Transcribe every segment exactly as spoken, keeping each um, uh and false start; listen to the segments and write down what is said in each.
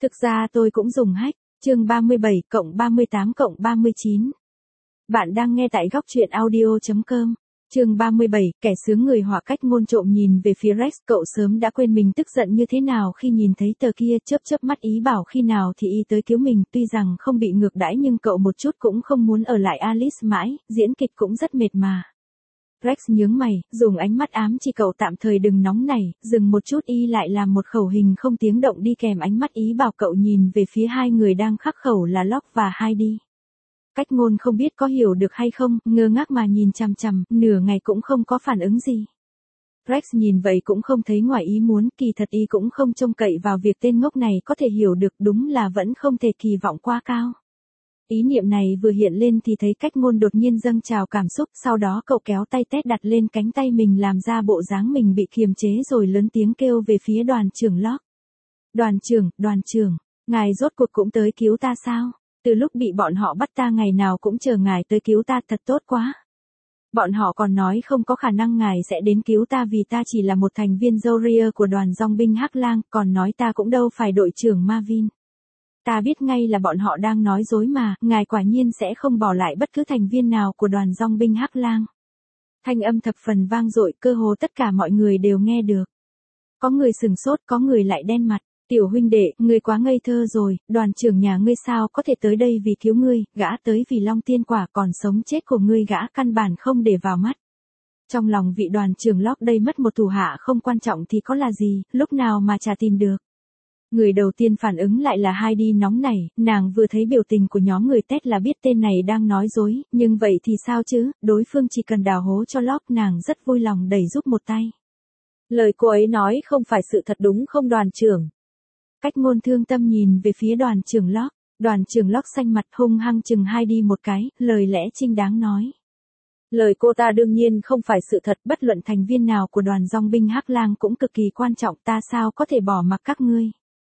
Thực ra tôi cũng dùng hack, chương ba mươi bảy cộng ba mươi tám cộng ba mươi chín. Bạn đang nghe tại góc truyện audio chấm com. Chương ba mươi bảy, kẻ sướng người họa cách ngôn trộm nhìn về phía Rex, cậu sớm đã quên mình tức giận như thế nào khi nhìn thấy tờ kia, chớp chớp mắt ý bảo khi nào thì y tới cứu mình, tuy rằng không bị ngược đãi nhưng cậu một chút cũng không muốn ở lại Alice mãi, diễn kịch cũng rất mệt mà. Rex nhướng mày, dùng ánh mắt ám chỉ cậu tạm thời đừng nóng nảy, dừng một chút y lại làm một khẩu hình không tiếng động đi kèm ánh mắt ý bảo cậu nhìn về phía hai người đang khắc khẩu là Locke và Heidi. Cách ngôn không biết có hiểu được hay không, ngơ ngác mà nhìn chằm chằm, nửa ngày cũng không có phản ứng gì. Rex nhìn vậy cũng không thấy ngoài ý muốn, kỳ thật y cũng không trông cậy vào việc tên ngốc này có thể hiểu được, đúng là vẫn không thể kỳ vọng quá cao. Ý niệm này vừa hiện lên thì thấy cách ngôn đột nhiên dâng trào cảm xúc, sau đó cậu kéo tay Ted đặt lên cánh tay mình làm ra bộ dáng mình bị kiềm chế rồi lớn tiếng kêu về phía đoàn trưởng Locke. Đoàn trưởng, đoàn trưởng, ngài rốt cuộc cũng tới cứu ta sao? Từ lúc bị bọn họ bắt ta ngày nào cũng chờ ngài tới cứu ta, thật tốt quá. Bọn họ còn nói không có khả năng ngài sẽ đến cứu ta vì ta chỉ là một thành viên Zoria của đoàn dòng binh Hắc Lang, còn nói ta cũng đâu phải đội trưởng Marvin. Ta biết ngay là bọn họ đang nói dối mà, ngài quả nhiên sẽ không bỏ lại bất cứ thành viên nào của đoàn dòng binh Hắc Lang. Thanh âm thập phần vang dội, cơ hồ tất cả mọi người đều nghe được. Có người sừng sốt, có người lại đen mặt. Tiểu huynh đệ, ngươi quá ngây thơ rồi, đoàn trưởng nhà ngươi sao có thể tới đây vì cứu ngươi, gã tới vì Long Tiên Quả, còn sống chết của ngươi gã căn bản không để vào mắt. Trong lòng vị đoàn trưởng Locke đây mất một thủ hạ không quan trọng thì có là gì, lúc nào mà chả tìm được. Người đầu tiên phản ứng lại là Heidi nóng nảy, nàng vừa thấy biểu tình của nhóm người Ted là biết tên này đang nói dối, nhưng vậy thì sao chứ, đối phương chỉ cần đào hố cho Locke, nàng rất vui lòng đẩy giúp một tay. Lời cô ấy nói không phải sự thật đúng không đoàn trưởng? Cách ngôn thương tâm nhìn về phía đoàn trưởng Locke, đoàn trưởng Locke xanh mặt hung hăng chừng Heidi một cái, lời lẽ trinh đáng nói. Lời cô ta đương nhiên không phải sự thật, bất luận thành viên nào của đoàn dòng binh Hắc Lang cũng cực kỳ quan trọng, ta sao có thể bỏ mặc các ngươi.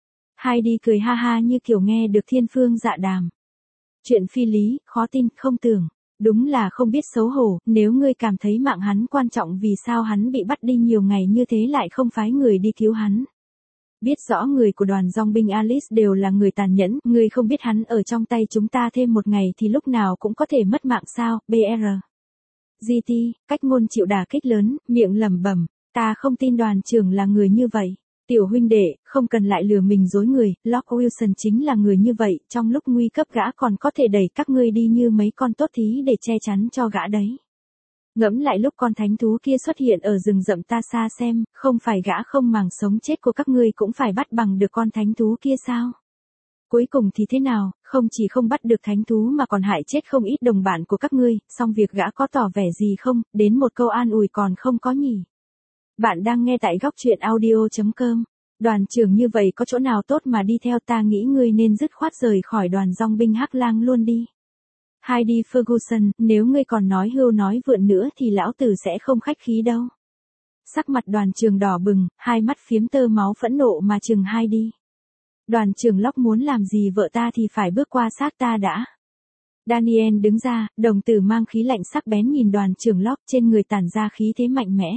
Heidi cười ha ha như kiểu nghe được thiên phương dạ đàm. Chuyện phi lý, khó tin, không tưởng. Đúng là không biết xấu hổ, nếu ngươi cảm thấy mạng hắn quan trọng vì sao hắn bị bắt đi nhiều ngày như thế lại không phái người đi cứu hắn. Biết rõ người của đoàn dòng binh Alice đều là người tàn nhẫn, ngươi không biết hắn ở trong tay chúng ta thêm một ngày thì lúc nào cũng có thể mất mạng sao, bê rờ. giê tê, cách ngôn chịu đả kích lớn, miệng lẩm bẩm, ta không tin đoàn trưởng là người như vậy. Tiểu huynh đệ, không cần lại lừa mình dối người, Locke Wilson chính là người như vậy, trong lúc nguy cấp gã còn có thể đẩy các ngươi đi như mấy con tốt thí để che chắn cho gã đấy. Ngẫm lại lúc con thánh thú kia xuất hiện ở rừng rậm ta xa xem, không phải gã không màng sống chết của các ngươi cũng phải bắt bằng được con thánh thú kia sao? Cuối cùng thì thế nào, không chỉ không bắt được thánh thú mà còn hại chết không ít đồng bạn của các ngươi, song việc gã có tỏ vẻ gì không, đến một câu an ủi còn không có nhỉ? Bạn đang nghe tại góc truyện audio chấm com. Đoàn trưởng như vậy có chỗ nào tốt mà đi theo, ta nghĩ ngươi nên dứt khoát rời khỏi đoàn dòng binh Hắc Lang luôn đi. Heidi Ferguson, nếu ngươi còn nói hưu nói vượn nữa thì lão tử sẽ không khách khí đâu. Sắc mặt đoàn trưởng đỏ bừng, hai mắt phiếm tơ máu phẫn nộ mà chừng Heidi. Đoàn trưởng Locke muốn làm gì vợ ta thì phải bước qua xác ta đã. Daniel đứng ra, đồng tử mang khí lạnh sắc bén nhìn đoàn trưởng Locke, trên người tản ra khí thế mạnh mẽ.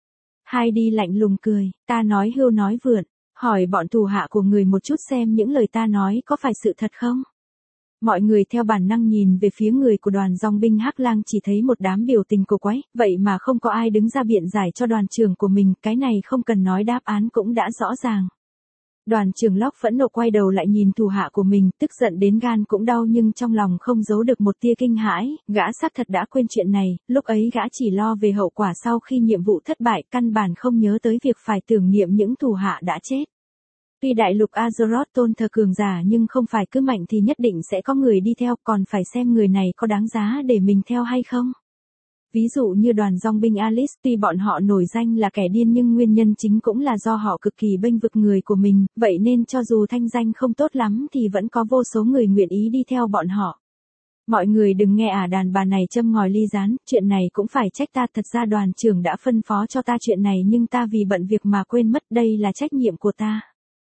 Heidi lạnh lùng cười, ta nói hưu nói vượn, hỏi bọn thủ hạ của người một chút xem những lời ta nói có phải sự thật không? Mọi người theo bản năng nhìn về phía người của đoàn dòng binh Hắc Lang, chỉ thấy một đám biểu tình cổ quái, vậy mà không có ai đứng ra biện giải cho đoàn trưởng của mình, cái này không cần nói đáp án cũng đã rõ ràng. Đoàn trưởng Locke phẫn nộ quay đầu lại nhìn thủ hạ của mình, tức giận đến gan cũng đau nhưng trong lòng không giấu được một tia kinh hãi, gã xác thật đã quên chuyện này, lúc ấy gã chỉ lo về hậu quả sau khi nhiệm vụ thất bại, căn bản không nhớ tới việc phải tưởng niệm những thủ hạ đã chết. Tuy đại lục Azeroth tôn thờ cường giả nhưng không phải cứ mạnh thì nhất định sẽ có người đi theo, còn phải xem người này có đáng giá để mình theo hay không. Ví dụ như đoàn dòng binh Alice, tuy bọn họ nổi danh là kẻ điên nhưng nguyên nhân chính cũng là do họ cực kỳ bênh vực người của mình, vậy nên cho dù thanh danh không tốt lắm thì vẫn có vô số người nguyện ý đi theo bọn họ. Mọi người đừng nghe ả đàn bà này châm ngòi ly gián, chuyện này cũng phải trách ta, thật ra đoàn trưởng đã phân phó cho ta chuyện này nhưng ta vì bận việc mà quên mất, đây là trách nhiệm của ta.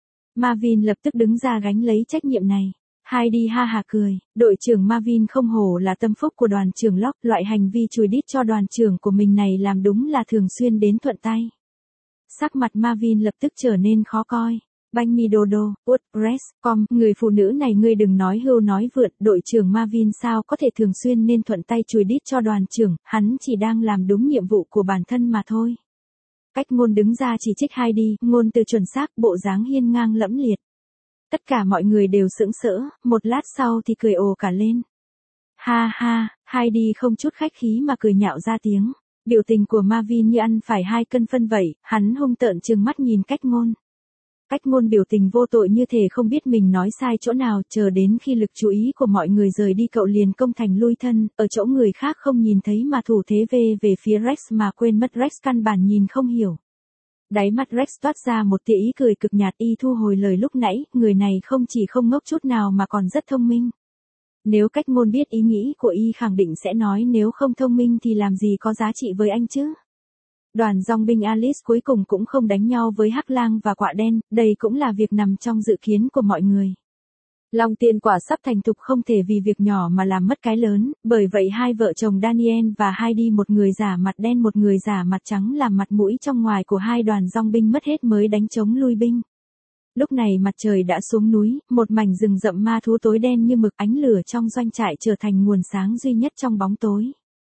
Marvin lập tức đứng ra gánh lấy trách nhiệm này. Heidi ha hà cười, đội trưởng Marvin không hổ là tâm phúc của đoàn trưởng Locke, loại hành vi chùi đít cho đoàn trưởng của mình này làm đúng là thường xuyên đến thuận tay. Sắc mặt Marvin lập tức trở nên khó coi. Banh mi dodo, WordPress chấm com, người phụ nữ này ngươi đừng nói hưu nói vượn, đội trưởng Marvin sao có thể thường xuyên nên thuận tay chùi đít cho đoàn trưởng, hắn chỉ đang làm đúng nhiệm vụ của bản thân mà thôi. Cách ngôn đứng ra chỉ trích Heidi, ngôn từ chuẩn xác, bộ dáng hiên ngang lẫm liệt. Tất cả mọi người đều sững sỡ, một lát sau thì cười ồ cả lên. Ha ha, Heidi không chút khách khí mà cười nhạo ra tiếng. Biểu tình của Marvin như ăn phải hai cân phân vậy, hắn hung tợn trừng mắt nhìn cách ngôn. Cách ngôn biểu tình vô tội như thể không biết mình nói sai chỗ nào, chờ đến khi lực chú ý của mọi người rời đi cậu liền công thành lui thân, ở chỗ người khác không nhìn thấy mà thủ thế về về phía Rex mà quên mất Rex căn bản nhìn không hiểu. Đáy mắt Rex toát ra một tia ý cười cực nhạt, y thu hồi lời lúc nãy, người này không chỉ không ngốc chút nào mà còn rất thông minh. Nếu cách ngôn biết ý nghĩ của y khẳng định sẽ nói nếu không thông minh thì làm gì có giá trị với anh chứ. Đoàn dòng binh Alice cuối cùng cũng không đánh nhau với Hắc Lang và Quạ Đen, đây cũng là việc nằm trong dự kiến của mọi người. Long tiên quả sắp thành thục không thể vì việc nhỏ mà làm mất cái lớn, bởi vậy hai vợ chồng Daniel và Heidi một người giả mặt đen một người giả mặt trắng làm mặt mũi trong ngoài của hai đoàn dòng binh mất hết mới đánh chống lui binh. Lúc này mặt trời đã xuống núi, một mảnh rừng rậm ma thú tối đen như mực, ánh lửa trong doanh trại trở thành nguồn sáng duy nhất trong bóng tối.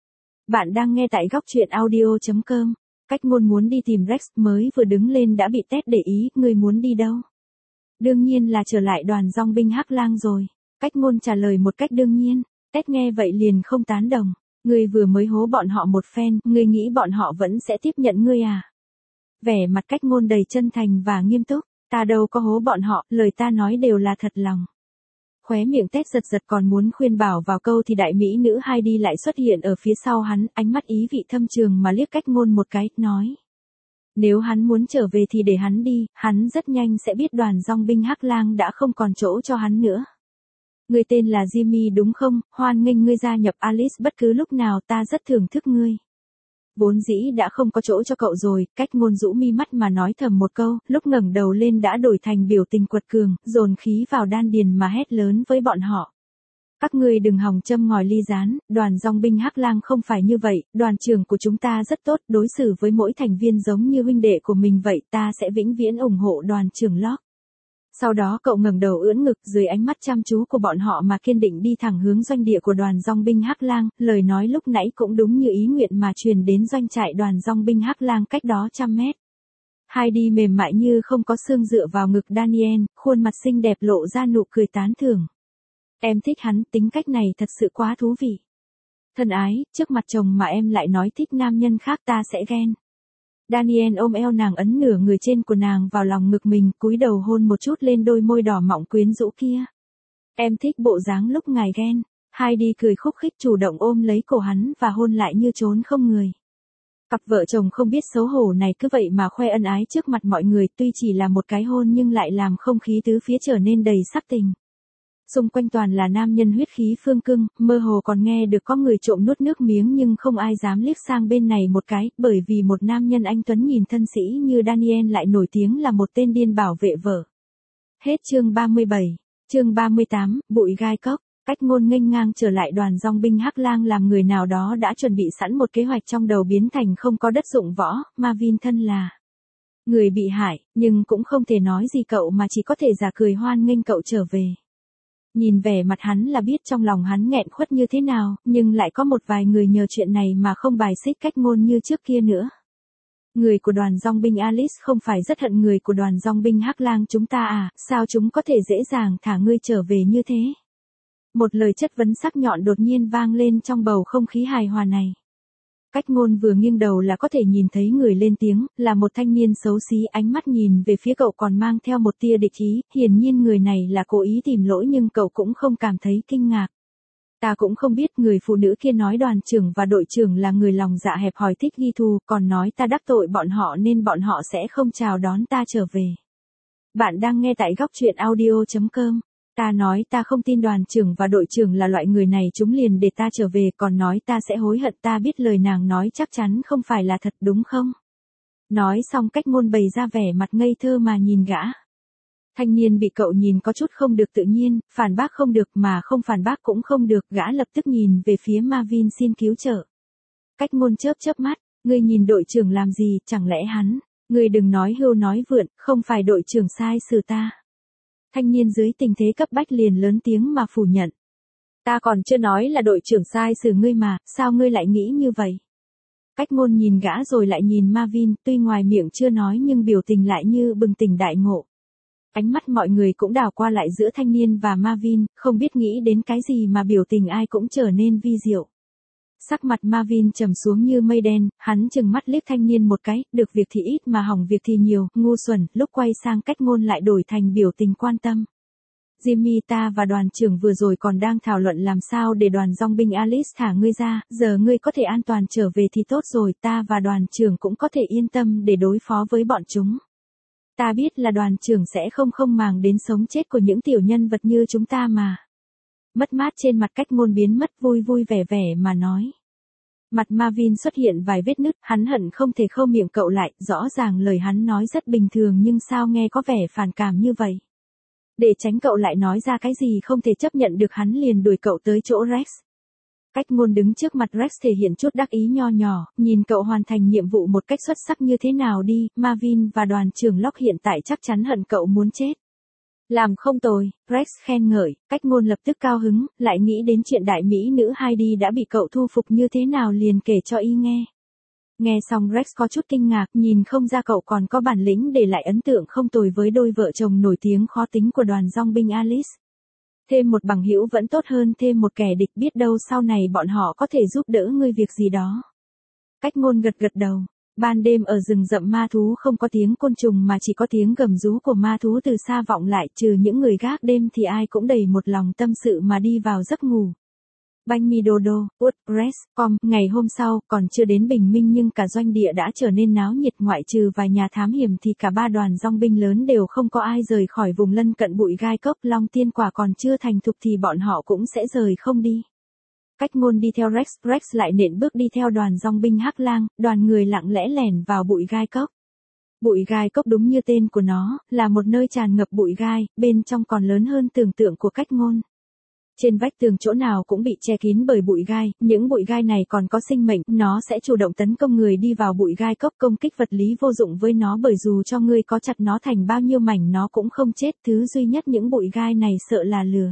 Bạn đang nghe tại góc truyện audio chấm com. Cách ngôn muốn đi tìm Rex, mới vừa đứng lên đã bị Ted để ý, ngươi muốn đi đâu? Đương nhiên là trở lại đoàn dòng binh Hắc Lang rồi. Cách ngôn trả lời một cách đương nhiên. Ted nghe vậy liền không tán đồng. Ngươi vừa mới hố bọn họ một phen, ngươi nghĩ bọn họ vẫn sẽ tiếp nhận ngươi à? Vẻ mặt cách ngôn đầy chân thành và nghiêm túc. Ta đâu có hố bọn họ, lời ta nói đều là thật lòng. Khóe miệng Ted giật giật còn muốn khuyên bảo vào câu thì đại mỹ nữ Heidi lại xuất hiện ở phía sau hắn, ánh mắt ý vị thâm trường mà liếc cách ngôn một cái, nói. Nếu hắn muốn trở về thì để hắn đi, hắn rất nhanh sẽ biết đoàn dòng binh Hắc Lang đã không còn chỗ cho hắn nữa. Ngươi tên là Jimmy đúng không, hoan nghênh ngươi gia nhập Alice bất cứ lúc nào, ta rất thưởng thức ngươi. Vốn dĩ đã không có chỗ cho cậu rồi, cách ngôn rũ mi mắt mà nói thầm một câu, lúc ngẩng đầu lên đã đổi thành biểu tình quật cường, dồn khí vào đan điền mà hét lớn với bọn họ. Các ngươi đừng hòng châm ngòi ly gián, đoàn dòng binh Hắc Lang không phải như vậy, đoàn trưởng của chúng ta rất tốt, đối xử với mỗi thành viên giống như huynh đệ của mình vậy, ta sẽ vĩnh viễn ủng hộ đoàn trưởng Locke. Sau đó cậu ngẩng đầu ưỡn ngực dưới ánh mắt chăm chú của bọn họ mà kiên định đi thẳng hướng doanh địa của đoàn dòng binh Hắc Lang, lời nói lúc nãy cũng đúng như ý nguyện mà truyền đến doanh trại đoàn dòng binh Hắc Lang cách đó trăm mét. Heidi mềm mại như không có xương dựa vào ngực Daniel, khuôn mặt xinh đẹp lộ ra nụ cười tán thưởng. Em thích hắn, tính cách này thật sự quá thú vị. Thân ái, trước mặt chồng mà em lại nói thích nam nhân khác ta sẽ ghen. Daniel ôm eo nàng ấn nửa người trên của nàng vào lòng ngực mình, cúi đầu hôn một chút lên đôi môi đỏ mọng quyến rũ kia. Em thích bộ dáng lúc ngài ghen. Heidi cười khúc khích chủ động ôm lấy cổ hắn và hôn lại như trốn không người. Cặp vợ chồng không biết xấu hổ này cứ vậy mà khoe ân ái trước mặt mọi người, tuy chỉ là một cái hôn nhưng lại làm không khí tứ phía trở nên đầy sắc tình. Xung quanh toàn là nam nhân huyết khí phương cưng, mơ hồ còn nghe được có người trộm nuốt nước miếng nhưng không ai dám liếc sang bên này một cái, bởi vì một nam nhân anh tuấn nhìn thân sĩ như Daniel lại nổi tiếng là một tên điên bảo vệ vợ. Hết chương ba mươi bảy, chương ba mươi tám, bụi gai cốc, cách ngôn nghênh ngang trở lại đoàn dòng binh Hắc Lang làm người nào đó đã chuẩn bị sẵn một kế hoạch trong đầu biến thành không có đất dụng võ, Marvin thân là người bị hại, nhưng cũng không thể nói gì cậu mà chỉ có thể giả cười hoan nghênh cậu trở về. Nhìn vẻ mặt hắn là biết trong lòng hắn nghẹn khuất như thế nào, nhưng lại có một vài người nhờ chuyện này mà không bài xích cách ngôn như trước kia nữa. Người của đoàn dòng binh Alice không phải rất hận người của đoàn dòng binh Hắc Lang chúng ta à, sao chúng có thể dễ dàng thả ngươi trở về như thế? Một lời chất vấn sắc nhọn đột nhiên vang lên trong bầu không khí hài hòa này. Cách ngôn vừa nghiêng đầu là có thể nhìn thấy người lên tiếng, là một thanh niên xấu xí, ánh mắt nhìn về phía cậu còn mang theo một tia địch ý, hiển nhiên người này là cố ý tìm lỗi nhưng cậu cũng không cảm thấy kinh ngạc. Ta cũng không biết người phụ nữ kia nói đoàn trưởng và đội trưởng là người lòng dạ hẹp hòi thích ghi thù, còn nói ta đắc tội bọn họ nên bọn họ sẽ không chào đón ta trở về. Bạn đang nghe tại góc truyện audio chấm com. Ta nói ta không tin đoàn trưởng và đội trưởng là loại người này, chúng liền để ta trở về, còn nói ta sẽ hối hận, ta biết lời nàng nói chắc chắn không phải là thật đúng không? Nói xong cách ngôn bày ra vẻ mặt ngây thơ mà nhìn gã. Thanh niên bị cậu nhìn có chút không được tự nhiên, phản bác không được mà không phản bác cũng không được, gã lập tức nhìn về phía Marvin xin cứu trợ. Cách ngôn chớp chớp mắt, ngươi nhìn đội trưởng làm gì, chẳng lẽ hắn Ngươi đừng nói hưu nói vượn, không phải đội trưởng sai xử ta. Thanh niên dưới tình thế cấp bách liền lớn tiếng mà phủ nhận. Ta còn chưa nói là đội trưởng sai xử ngươi mà, sao ngươi lại nghĩ như vậy? Cách ngôn nhìn gã rồi lại nhìn Marvin, tuy ngoài miệng chưa nói nhưng biểu tình lại như bừng tỉnh đại ngộ. Ánh mắt mọi người cũng đảo qua lại giữa thanh niên và Marvin, không biết nghĩ đến cái gì mà biểu tình ai cũng trở nên vi diệu. Sắc mặt Marvin trầm xuống như mây đen, hắn chừng mắt liếc thanh niên một cái, được việc thì ít mà hỏng việc thì nhiều, ngu xuẩn, lúc quay sang cách ngôn lại đổi thành biểu tình quan tâm. Jimmy, ta và đoàn trưởng vừa rồi còn đang thảo luận làm sao để đoàn dòng binh Alice thả ngươi ra, giờ ngươi có thể an toàn trở về thì tốt rồi, ta và đoàn trưởng cũng có thể yên tâm để đối phó với bọn chúng. Ta biết là đoàn trưởng sẽ không không màng đến sống chết của những tiểu nhân vật như chúng ta mà. Mất mát trên mặt cách ngôn biến mất, vui vui vẻ vẻ mà nói. Mặt Marvin xuất hiện vài vết nứt, hắn hận không thể khâu miệng cậu lại, rõ ràng lời hắn nói rất bình thường nhưng sao nghe có vẻ phản cảm như vậy. Để tránh cậu lại nói ra cái gì không thể chấp nhận được, hắn liền đuổi cậu tới chỗ Rex. Cách ngôn đứng trước mặt Rex thể hiện chút đắc ý nho nhỏ, nhìn cậu hoàn thành nhiệm vụ một cách xuất sắc như thế nào đi, Marvin và đoàn trưởng Locke hiện tại chắc chắn hận cậu muốn chết. Làm không tồi, Rex khen ngợi, cách ngôn lập tức cao hứng, lại nghĩ đến chuyện đại mỹ nữ Heidi đã bị cậu thu phục như thế nào liền kể cho y nghe. Nghe xong Rex có chút kinh ngạc, nhìn không ra cậu còn có bản lĩnh để lại ấn tượng không tồi với đôi vợ chồng nổi tiếng khó tính của đoàn dòng binh Alice. Thêm một bằng hữu vẫn tốt hơn thêm một kẻ địch, biết đâu sau này bọn họ có thể giúp đỡ ngươi việc gì đó. Cách ngôn gật gật đầu. Ban đêm ở rừng rậm ma thú không có tiếng côn trùng mà chỉ có tiếng gầm rú của ma thú từ xa vọng lại, trừ những người gác đêm thì ai cũng đầy một lòng tâm sự mà đi vào giấc ngủ. Banh mi đô đô, út, press, com, ngày hôm sau, còn chưa đến bình minh nhưng cả doanh địa đã trở nên náo nhiệt, ngoại trừ vài nhà thám hiểm thì cả ba đoàn dòng binh lớn đều không có ai rời khỏi vùng lân cận bụi gai cốc, long tiên quả còn chưa thành thục thì bọn họ cũng sẽ rời không đi. Cách ngôn đi theo Rex, Rex lại nện bước đi theo đoàn dòng binh Hắc Lang, đoàn người lặng lẽ lẻn vào bụi gai cốc. Bụi gai cốc đúng như tên của nó, là một nơi tràn ngập bụi gai, bên trong còn lớn hơn tưởng tượng của cách ngôn. Trên vách tường chỗ nào cũng bị che kín bởi bụi gai, những bụi gai này còn có sinh mệnh, nó sẽ chủ động tấn công người đi vào bụi gai cốc, công kích vật lý vô dụng với nó bởi dù cho ngươi có chặt nó thành bao nhiêu mảnh nó cũng không chết, thứ duy nhất những bụi gai này sợ là lửa.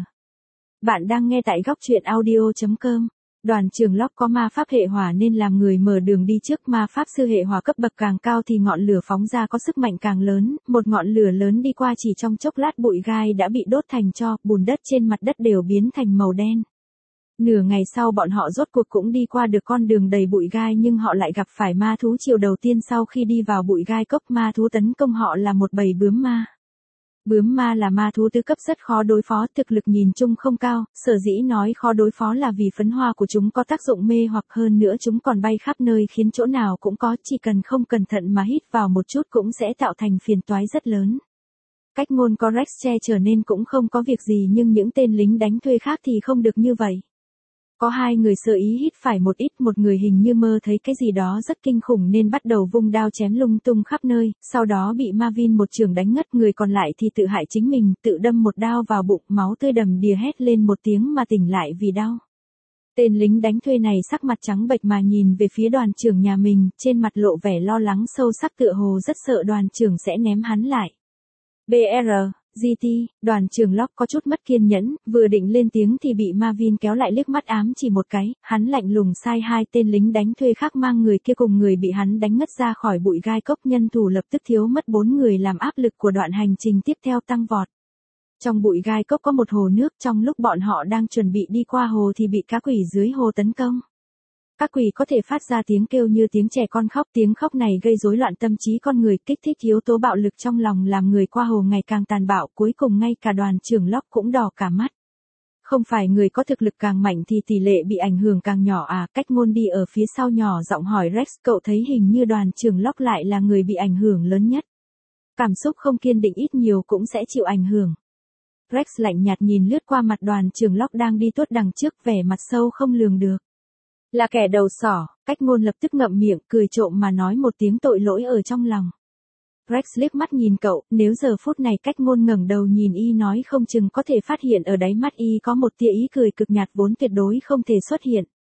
Bạn đang nghe tại góc truyện audio chấm com. Đoàn trưởng Locke có ma pháp hệ hỏa nên làm người mở đường đi trước, ma pháp sư hệ hỏa cấp bậc càng cao thì ngọn lửa phóng ra có sức mạnh càng lớn, một ngọn lửa lớn đi qua chỉ trong chốc lát bụi gai đã bị đốt thành tro, bùn đất trên mặt đất đều biến thành màu đen. Nửa ngày sau bọn họ rốt cuộc cũng đi qua được con đường đầy bụi gai nhưng họ lại gặp phải ma thú chiều đầu tiên sau khi đi vào bụi gai cốc, ma thú tấn công họ là một bầy bướm ma. Bướm ma là ma thú tứ cấp rất khó đối phó, thực lực nhìn chung không cao, sở dĩ nói khó đối phó là vì phấn hoa của chúng có tác dụng mê hoặc, hơn nữa chúng còn bay khắp nơi khiến chỗ nào cũng có, chỉ cần không cẩn thận mà hít vào một chút cũng sẽ tạo thành phiền toái rất lớn. Cách ngôn có Rex che chở nên cũng không có việc gì nhưng những tên lính đánh thuê khác thì không được như vậy. Có hai người sơ ý hít phải một ít, một người hình như mơ thấy cái gì đó rất kinh khủng nên bắt đầu vung đao chém lung tung khắp nơi, sau đó bị Marvin một chưởng đánh ngất, người còn lại thì tự hại chính mình, tự đâm một đao vào bụng, máu tươi đầm đìa, hét lên một tiếng mà tỉnh lại vì đau. Tên lính đánh thuê này sắc mặt trắng bệch mà nhìn về phía đoàn trưởng nhà mình, trên mặt lộ vẻ lo lắng sâu sắc tựa hồ rất sợ đoàn trưởng sẽ ném hắn lại. bê rờ, giê tê, đoàn trưởng Locke có chút mất kiên nhẫn, vừa định lên tiếng thì bị Marvin kéo lại liếc mắt ám chỉ một cái, hắn lạnh lùng sai hai tên lính đánh thuê khác mang người kia cùng người bị hắn đánh ngất ra khỏi bụi gai cốc, nhân thủ lập tức thiếu mất bốn người làm áp lực của đoạn hành trình tiếp theo tăng vọt. Trong bụi gai cốc có một hồ nước, trong lúc bọn họ đang chuẩn bị đi qua hồ thì bị cá quỷ dưới hồ tấn công. Các quỷ có thể phát ra tiếng kêu như tiếng trẻ con khóc, tiếng khóc này gây rối loạn tâm trí con người, kích thích yếu tố bạo lực trong lòng làm người qua hồ ngày càng tàn bạo, cuối cùng ngay cả đoàn trưởng Locke cũng đỏ cả mắt. Không phải người có thực lực càng mạnh thì tỷ lệ bị ảnh hưởng càng nhỏ à? Cách ngôn đi ở phía sau nhỏ giọng hỏi Rex, cậu thấy hình như đoàn trưởng Locke lại là người bị ảnh hưởng lớn nhất. Cảm xúc không kiên định ít nhiều cũng sẽ chịu ảnh hưởng. Rex lạnh nhạt nhìn lướt qua mặt đoàn trưởng Locke đang đi tuốt đằng trước, vẻ mặt sâu không lường được. Là kẻ đầu sỏ, cách ngôn lập tức ngậm miệng, cười trộm mà nói một tiếng tội lỗi ở trong lòng. Rex liếc mắt nhìn cậu, nếu giờ phút này cách ngôn ngẩng đầu nhìn y nói không chừng có thể phát hiện ở đáy mắt y có một tia ý cười cực nhạt vốn tuyệt đối không thể xuất hiện.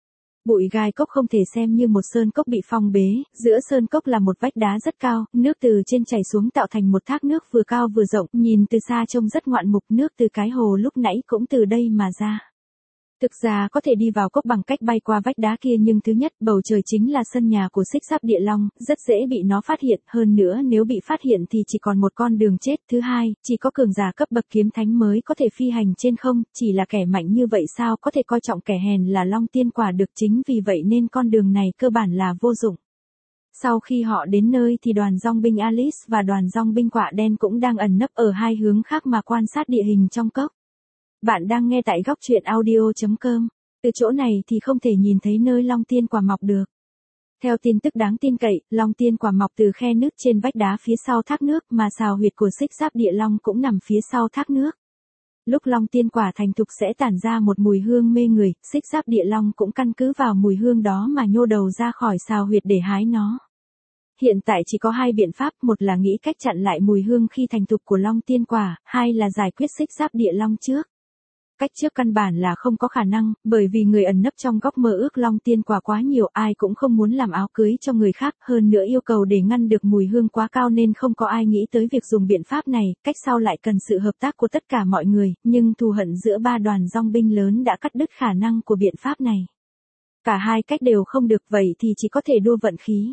Bụi gai cốc không thể xem như một sơn cốc bị phong bế, giữa sơn cốc là một vách đá rất cao, nước từ trên chảy xuống tạo thành một thác nước vừa cao vừa rộng, nhìn từ xa trông rất ngoạn mục, nước từ cái hồ lúc nãy cũng từ đây mà ra. Thực ra có thể đi vào cốc bằng cách bay qua vách đá kia, nhưng thứ nhất, bầu trời chính là sân nhà của Xích Giáp Địa Long, rất dễ bị nó phát hiện, hơn nữa nếu bị phát hiện thì chỉ còn một con đường chết. Thứ hai, chỉ có cường giả cấp bậc kiếm thánh mới có thể phi hành trên không, chỉ là kẻ mạnh như vậy sao có thể coi trọng kẻ hèn là Long Tiên Quả được, chính vì vậy nên con đường này cơ bản là vô dụng. Sau khi họ đến nơi thì đoàn dòng binh Alice và đoàn dòng binh Quạ Đen cũng đang ẩn nấp ở hai hướng khác mà quan sát địa hình trong cốc. Bạn đang nghe tại góc truyện audio chấm com. Từ chỗ này thì không thể nhìn thấy nơi Long Tiên Quả mọc được. Theo tin tức đáng tin cậy, Long Tiên Quả mọc từ khe nứt trên vách đá phía sau thác nước, mà sào huyệt của Xích Giáp Địa Long cũng nằm phía sau thác nước. Lúc Long Tiên Quả thành thục sẽ tản ra một mùi hương mê người, Xích Giáp Địa Long cũng căn cứ vào mùi hương đó mà nhô đầu ra khỏi sào huyệt để hái nó. Hiện tại chỉ có hai biện pháp, một là nghĩ cách chặn lại mùi hương khi thành thục của Long Tiên Quả, hai là giải quyết Xích Giáp Địa Long trước. Cách trước căn bản là không có khả năng, bởi vì người ẩn nấp trong góc mơ ước Long Tiên Quả quá nhiều, ai cũng không muốn làm áo cưới cho người khác, hơn nữa yêu cầu để ngăn được mùi hương quá cao nên không có ai nghĩ tới việc dùng biện pháp này. Cách sau lại cần sự hợp tác của tất cả mọi người, nhưng thù hận giữa ba đoàn dòng binh lớn đã cắt đứt khả năng của biện pháp này. Cả hai cách đều không được, vậy thì chỉ có thể đua vận khí.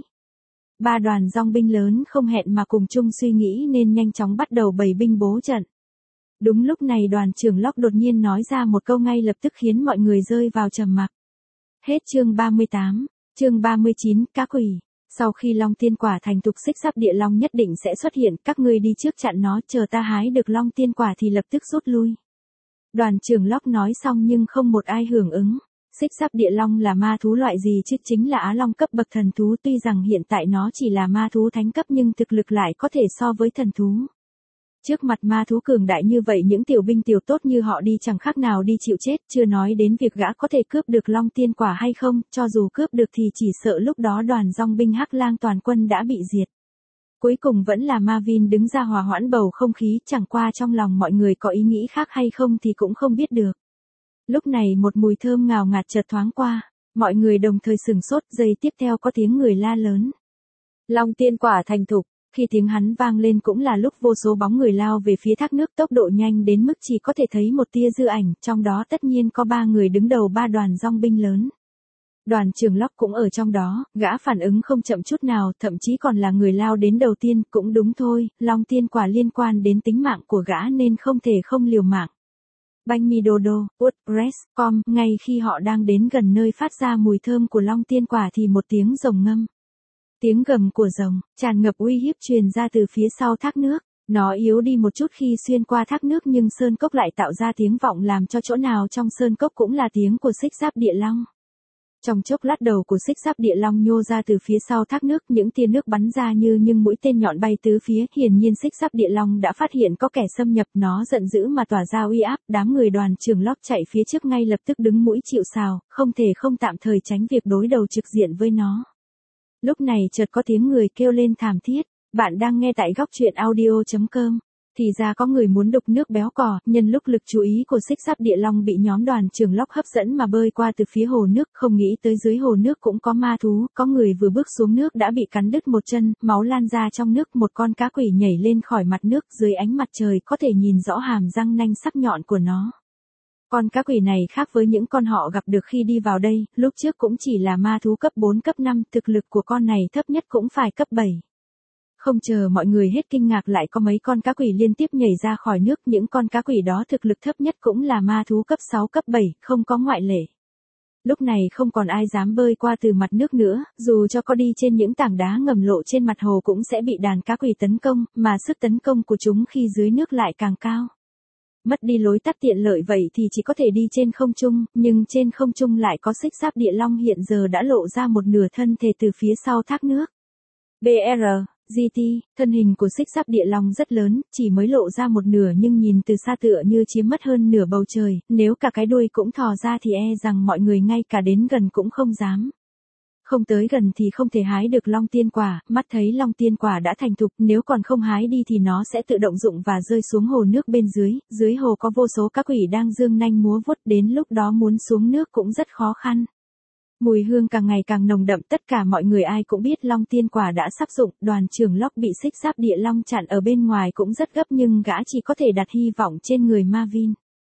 Ba đoàn dòng binh lớn không hẹn mà cùng chung suy nghĩ nên nhanh chóng bắt đầu bày binh bố trận. Đúng lúc này đoàn trưởng Locke đột nhiên nói ra một câu ngay lập tức khiến mọi người rơi vào trầm mặc. Hết chương ba mươi tám, chương ba mươi chín, cá quỷ. Sau khi Long Tiên Quả thành thục, Xích Giáp Địa Long nhất định sẽ xuất hiện, các ngươi đi trước chặn nó, chờ ta hái được Long Tiên Quả thì lập tức rút lui. Đoàn trưởng Locke nói xong nhưng không một ai hưởng ứng. Xích Giáp Địa Long là ma thú loại gì chứ, chính là Á Long cấp bậc thần thú, tuy rằng hiện tại nó chỉ là ma thú thánh cấp nhưng thực lực lại có thể so với thần thú. Trước mặt ma thú cường đại như vậy, những tiểu binh tiểu tốt như họ đi chẳng khác nào đi chịu chết, chưa nói đến việc gã có thể cướp được Long Tiên Quả hay không, cho dù cướp được thì chỉ sợ lúc đó đoàn dòng binh Hắc Lang toàn quân đã bị diệt. Cuối cùng vẫn là Marvin đứng ra hòa hoãn bầu không khí, chẳng qua trong lòng mọi người có ý nghĩ khác hay không thì cũng không biết được. Lúc này một mùi thơm ngào ngạt chợt thoáng qua, mọi người đồng thời sửng sốt, giây tiếp theo có tiếng người la lớn. Long Tiên Quả thành thục. Khi tiếng hắn vang lên cũng là lúc vô số bóng người lao về phía thác nước, tốc độ nhanh đến mức chỉ có thể thấy một tia dư ảnh, trong đó tất nhiên có ba người đứng đầu ba đoàn dòng binh lớn. Đoàn trưởng Locke cũng ở trong đó, gã phản ứng không chậm chút nào, thậm chí còn là người lao đến đầu tiên, cũng đúng thôi, Long Tiên Quả liên quan đến tính mạng của gã nên không thể không liều mạng. Banh mi đô đô, WordPress chấm com, ngay khi họ đang đến gần nơi phát ra mùi thơm của Long Tiên Quả thì một tiếng rồng ngâm. Tiếng gầm của rồng, tràn ngập uy hiếp truyền ra từ phía sau thác nước. Nó yếu đi một chút khi xuyên qua thác nước nhưng sơn cốc lại tạo ra tiếng vọng làm cho chỗ nào trong sơn cốc cũng là tiếng của Xích Giáp Địa Long. Trong chốc lát đầu của Xích Giáp Địa Long nhô ra từ phía sau thác nước, những tia nước bắn ra như những mũi tên nhọn bay tứ phía, hiển nhiên Xích Giáp Địa Long đã phát hiện có kẻ xâm nhập, nó giận dữ mà tỏa ra uy áp, đám người đoàn trưởng Locke chạy phía trước ngay lập tức đứng mũi chịu sào, không thể không tạm thời tránh việc đối đầu trực diện với nó. Lúc này chợt có tiếng người kêu lên thảm thiết, bạn đang nghe tại góc truyện audio chấm com. Thì ra có người muốn đục nước béo cò, nhân lúc lực chú ý của Xích Giáp Địa Long bị nhóm đoàn trưởng Locke hấp dẫn mà bơi qua từ phía hồ nước, không nghĩ tới dưới hồ nước cũng có ma thú, có người vừa bước xuống nước đã bị cắn đứt một chân, máu lan ra trong nước, một con cá quỷ nhảy lên khỏi mặt nước, dưới ánh mặt trời có thể nhìn rõ hàm răng nanh sắc nhọn của nó. Con cá quỷ này khác với những con họ gặp được khi đi vào đây, lúc trước cũng chỉ là ma thú cấp bốn cấp năm, thực lực của con này thấp nhất cũng phải cấp bảy. Không chờ mọi người hết kinh ngạc lại có mấy con cá quỷ liên tiếp nhảy ra khỏi nước, những con cá quỷ đó thực lực thấp nhất cũng là ma thú cấp sáu cấp bảy, không có ngoại lệ. Lúc này không còn ai dám bơi qua từ mặt nước nữa, dù cho có đi trên những tảng đá ngầm lộ trên mặt hồ cũng sẽ bị đàn cá quỷ tấn công, mà sức tấn công của chúng khi dưới nước lại càng cao. Mất đi lối tắt tiện lợi vậy thì chỉ có thể đi trên không trung, nhưng trên không trung lại có Xích Giáp Địa Long hiện giờ đã lộ ra một nửa thân thể từ phía sau thác nước. bê rờ, giê tê, thân hình của Xích Giáp Địa Long rất lớn, chỉ mới lộ ra một nửa nhưng nhìn từ xa tựa như chiếm mất hơn nửa bầu trời, nếu cả cái đuôi cũng thò ra thì e rằng mọi người ngay cả đến gần cũng không dám. Không tới gần thì không thể hái được Long Tiên Quả, mắt thấy Long Tiên Quả đã thành thục, nếu còn không hái đi thì nó sẽ tự động rụng và rơi xuống hồ nước bên dưới, dưới hồ có vô số cá quỷ đang giương nanh múa vuốt, đến lúc đó muốn xuống nước cũng rất khó khăn. Mùi hương càng ngày càng nồng đậm, tất cả mọi người ai cũng biết long tiên quả đã sắp dụng, đoàn trưởng Locke bị xích giáp địa long chặn ở bên ngoài cũng rất gấp nhưng gã chỉ có thể đặt hy vọng trên người Marvin.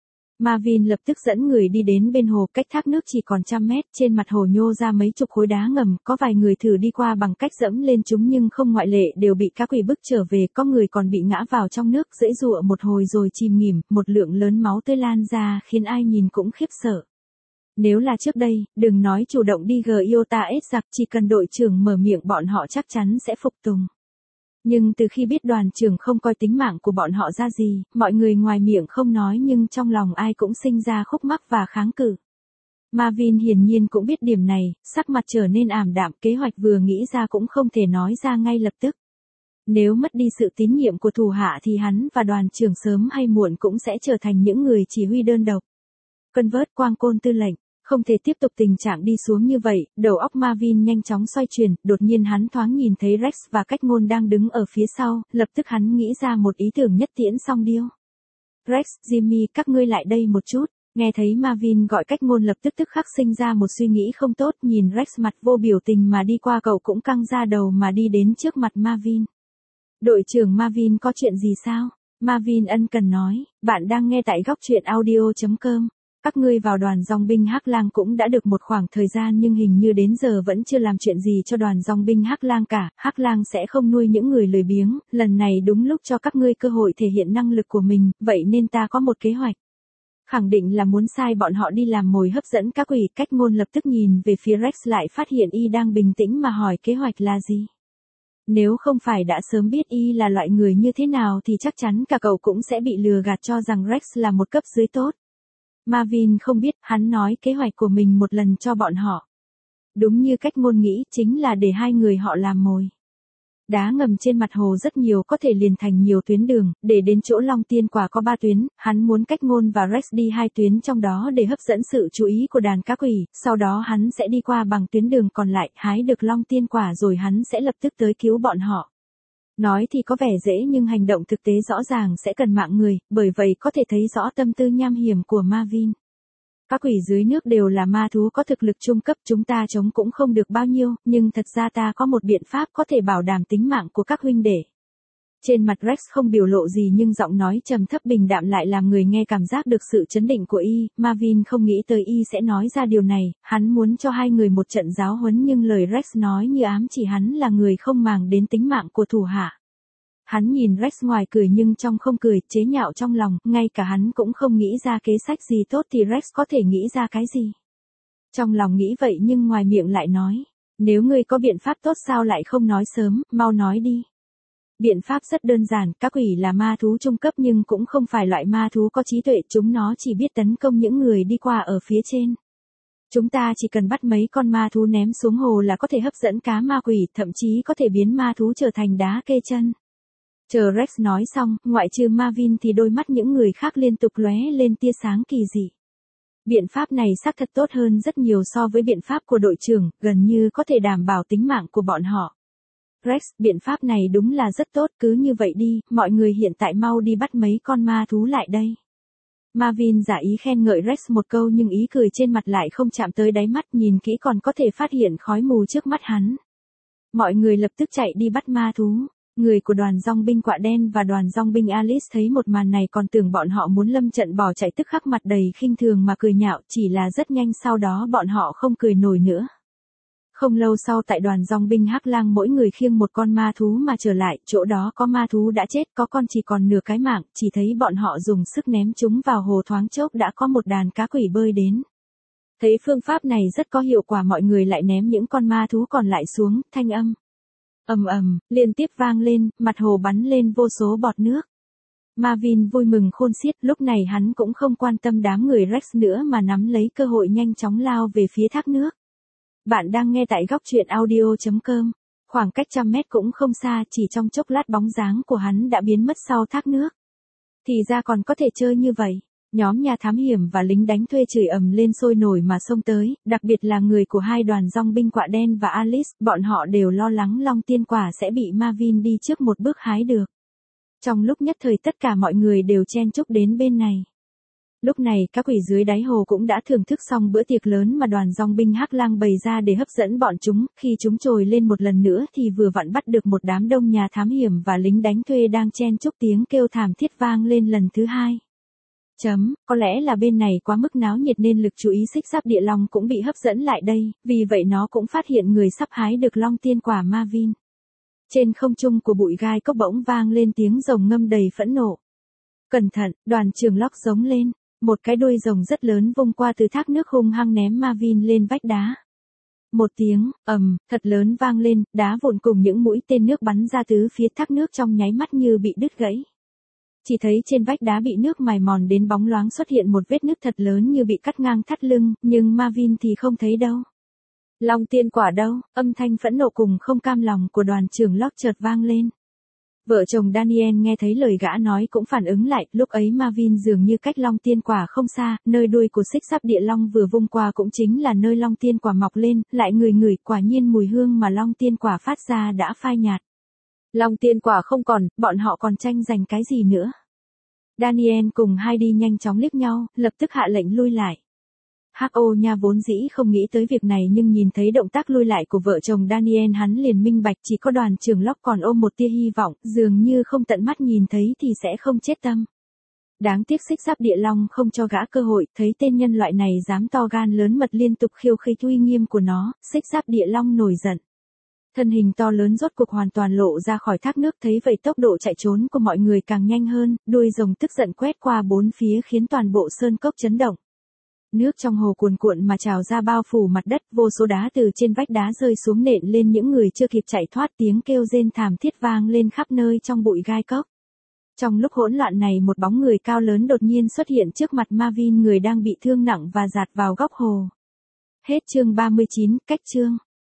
Marvin lập tức dẫn người đi đến bên hồ, cách thác nước chỉ còn trăm mét, trên mặt hồ nhô ra mấy chục khối đá ngầm, có vài người thử đi qua bằng cách dẫm lên chúng nhưng không ngoại lệ đều bị cá quỷ bức trở về, có người còn bị ngã vào trong nước giãy giụa một hồi rồi chìm nghỉm, một lượng lớn máu tươi lan ra khiến ai nhìn cũng khiếp sợ. Nếu là trước đây, đừng nói chủ động đi gờ Iota S giặc, chỉ cần đội trưởng mở miệng bọn họ chắc chắn sẽ phục tùng. Nhưng từ khi biết đoàn trưởng không coi tính mạng của bọn họ ra gì, mọi người ngoài miệng không nói nhưng trong lòng ai cũng sinh ra khúc mắc và kháng cự. Marvin hiển nhiên cũng biết điểm này, sắc mặt trở nên ảm đạm, kế hoạch vừa nghĩ ra cũng không thể nói ra ngay lập tức. Nếu mất đi sự tín nhiệm của thủ hạ thì hắn và đoàn trưởng sớm hay muộn cũng sẽ trở thành những người chỉ huy đơn độc. Convert Quang Côn tư lệnh. Không thể tiếp tục tình trạng đi xuống như vậy, đầu óc Marvin nhanh chóng xoay chuyển, đột nhiên hắn thoáng nhìn thấy Rex và Cách Ngôn đang đứng ở phía sau, lập tức hắn nghĩ ra một ý tưởng nhất tiễn song điêu. Rex, Jimmy, các ngươi lại đây một chút. Nghe thấy Marvin gọi Cách Ngôn lập tức tức khắc sinh ra một suy nghĩ không tốt, nhìn Rex mặt vô biểu tình mà đi qua, cậu cũng căng ra đầu mà đi đến trước mặt Marvin. Đội trưởng Marvin, có chuyện gì sao? Marvin ân cần nói, bạn đang nghe tại góc truyện audio chấm com. Các ngươi vào đoàn dòng binh Hắc Lang cũng đã được một khoảng thời gian nhưng hình như đến giờ vẫn chưa làm chuyện gì cho đoàn dòng binh Hắc Lang cả. Hắc Lang sẽ không nuôi những người lười biếng, lần này đúng lúc cho các ngươi cơ hội thể hiện năng lực của mình, vậy nên ta có một kế hoạch. Khẳng định là muốn sai bọn họ đi làm mồi hấp dẫn các quỷ. Cách Ngôn lập tức nhìn về phía Rex, lại phát hiện y đang bình tĩnh mà hỏi kế hoạch là gì. Nếu không phải đã sớm biết y là loại người như thế nào thì chắc chắn cả cậu cũng sẽ bị lừa gạt cho rằng Rex là một cấp dưới tốt. Marvin không biết, hắn nói kế hoạch của mình một lần cho bọn họ. Đúng như Cách Ngôn nghĩ, chính là để hai người họ làm mồi. Đá ngầm trên mặt hồ rất nhiều, có thể liền thành nhiều tuyến đường, để đến chỗ Long Tiên Quả có ba tuyến, hắn muốn Cách Ngôn và Rex đi hai tuyến trong đó để hấp dẫn sự chú ý của đàn cá quỷ, sau đó hắn sẽ đi qua bằng tuyến đường còn lại, hái được Long Tiên Quả rồi hắn sẽ lập tức tới cứu bọn họ. Nói thì có vẻ dễ nhưng hành động thực tế rõ ràng sẽ cần mạng người, bởi vậy có thể thấy rõ tâm tư nham hiểm của Marvin. Các quỷ dưới nước đều là ma thú có thực lực trung cấp, chúng ta chống cũng không được bao nhiêu, nhưng thật ra ta có một biện pháp có thể bảo đảm tính mạng của các huynh đệ. Trên mặt Rex không biểu lộ gì nhưng giọng nói trầm thấp bình đạm lại làm người nghe cảm giác được sự chấn định của y. Marvin không nghĩ tới y sẽ nói ra điều này, hắn muốn cho hai người một trận giáo huấn nhưng lời Rex nói như ám chỉ hắn là người không màng đến tính mạng của thủ hạ. Hắn nhìn Rex ngoài cười nhưng trong không cười, chế nhạo trong lòng, ngay cả hắn cũng không nghĩ ra kế sách gì tốt thì Rex có thể nghĩ ra cái gì. Trong lòng nghĩ vậy nhưng ngoài miệng lại nói, nếu ngươi có biện pháp tốt sao lại không nói sớm, mau nói đi. Biện pháp rất đơn giản, các quỷ là ma thú trung cấp nhưng cũng không phải loại ma thú có trí tuệ, chúng nó chỉ biết tấn công những người đi qua ở phía trên. Chúng ta chỉ cần bắt mấy con ma thú ném xuống hồ là có thể hấp dẫn cá ma quỷ, thậm chí có thể biến ma thú trở thành đá kê chân. Chờ Rex nói xong, ngoại trừ Marvin thì đôi mắt những người khác liên tục lóe lên tia sáng kỳ dị. Biện pháp này xác thật tốt hơn rất nhiều so với biện pháp của đội trưởng, gần như có thể đảm bảo tính mạng của bọn họ. Rex, biện pháp này đúng là rất tốt, cứ như vậy đi, mọi người hiện tại mau đi bắt mấy con ma thú lại đây. Marvin giả ý khen ngợi Rex một câu nhưng ý cười trên mặt lại không chạm tới đáy mắt, nhìn kỹ còn có thể phát hiện khói mù trước mắt hắn. Mọi người lập tức chạy đi bắt ma thú. Người của đoàn dòng binh Quạ Đen và đoàn dòng binh Alice thấy một màn này còn tưởng bọn họ muốn lâm trận bỏ chạy, tức khắc mặt đầy khinh thường mà cười nhạo, chỉ là rất nhanh sau đó bọn họ không cười nổi nữa. Không lâu sau tại đoàn dòng binh Hắc Lang mỗi người khiêng một con ma thú mà trở lại, chỗ đó có ma thú đã chết, có con chỉ còn nửa cái mạng, chỉ thấy bọn họ dùng sức ném chúng vào hồ, thoáng chốc đã có một đàn cá quỷ bơi đến. Thấy phương pháp này rất có hiệu quả, mọi người lại ném những con ma thú còn lại xuống, thanh âm ầm ầm liên tiếp vang lên, mặt hồ bắn lên vô số bọt nước. Marvin vui mừng khôn xiết, lúc này hắn cũng không quan tâm đám người Rex nữa mà nắm lấy cơ hội nhanh chóng lao về phía thác nước. Bạn đang nghe tại góc truyện audio chấm com. Khoảng cách trăm mét cũng không xa, chỉ trong chốc lát bóng dáng của hắn đã biến mất sau thác nước. Thì ra còn có thể chơi như vậy. Nhóm nhà thám hiểm và lính đánh thuê chửi ầm lên sôi nổi mà xông tới, đặc biệt là người của hai đoàn dòng binh Quạ Đen và Alice, bọn họ đều lo lắng Long Tiên Quả sẽ bị Marvin đi trước một bước hái được. Trong lúc nhất thời tất cả mọi người đều chen chúc đến bên này. Lúc này các quỷ dưới đáy hồ cũng đã thưởng thức xong bữa tiệc lớn mà đoàn dòng binh Hắc Lang bày ra để hấp dẫn bọn chúng, khi chúng trồi lên một lần nữa thì vừa vặn bắt được một đám đông nhà thám hiểm và lính đánh thuê đang chen chúc, tiếng kêu thảm thiết vang lên lần thứ hai. Chấm, có lẽ là bên này quá mức náo nhiệt nên lực chú ý xích giáp địa long cũng bị hấp dẫn lại đây, vì vậy nó cũng phát hiện người sắp hái được long tiên quả Marvin. Trên không trung của bụi gai cốc bỗng vang lên tiếng rồng ngâm đầy phẫn nộ. Cẩn thận, đoàn trưởng Locke giống lên. Một cái đuôi rồng rất lớn vung qua từ thác nước hung hăng ném Marvin lên vách đá. Một tiếng, ầm, thật lớn vang lên, đá vụn cùng những mũi tên nước bắn ra tứ phía thác nước trong nháy mắt như bị đứt gãy. Chỉ thấy trên vách đá bị nước mài mòn đến bóng loáng xuất hiện một vết nứt thật lớn như bị cắt ngang thắt lưng, nhưng Marvin thì không thấy đâu. Long tiên quả đâu? Âm thanh phẫn nộ cùng không cam lòng của đoàn trưởng Locke chợt vang lên. Vợ chồng Daniel nghe thấy lời gã nói cũng phản ứng lại, lúc ấy Marvin dường như cách long tiên quả không xa, nơi đuôi của xích giáp địa long vừa vung qua cũng chính là nơi long tiên quả mọc lên, lại ngửi ngửi, quả nhiên mùi hương mà long tiên quả phát ra đã phai nhạt. Long tiên quả không còn, bọn họ còn tranh giành cái gì nữa? Daniel cùng Heidi nhanh chóng liếc nhau, lập tức hạ lệnh lui lại. Hắc ô nha vốn dĩ không nghĩ tới việc này nhưng nhìn thấy động tác lui lại của vợ chồng Daniel hắn liền minh bạch, chỉ có đoàn trưởng Locke còn ôm một tia hy vọng, dường như không tận mắt nhìn thấy thì sẽ không chết tâm. Đáng tiếc xích giáp địa long không cho gã cơ hội, thấy tên nhân loại này dám to gan lớn mật liên tục khiêu khích uy nghiêm của nó, xích giáp địa long nổi giận. Thân hình to lớn rốt cuộc hoàn toàn lộ ra khỏi thác nước, thấy vậy tốc độ chạy trốn của mọi người càng nhanh hơn, đuôi rồng tức giận quét qua bốn phía khiến toàn bộ sơn cốc chấn động. Nước trong hồ cuồn cuộn mà trào ra bao phủ mặt đất, vô số đá từ trên vách đá rơi xuống nện lên những người chưa kịp chạy thoát, tiếng kêu rên thảm thiết vang lên khắp nơi trong bụi gai cốc. Trong lúc hỗn loạn này một bóng người cao lớn đột nhiên xuất hiện trước mặt Marvin, người đang bị thương nặng và dạt vào góc hồ. Hết chương ba mươi chín, cách chương.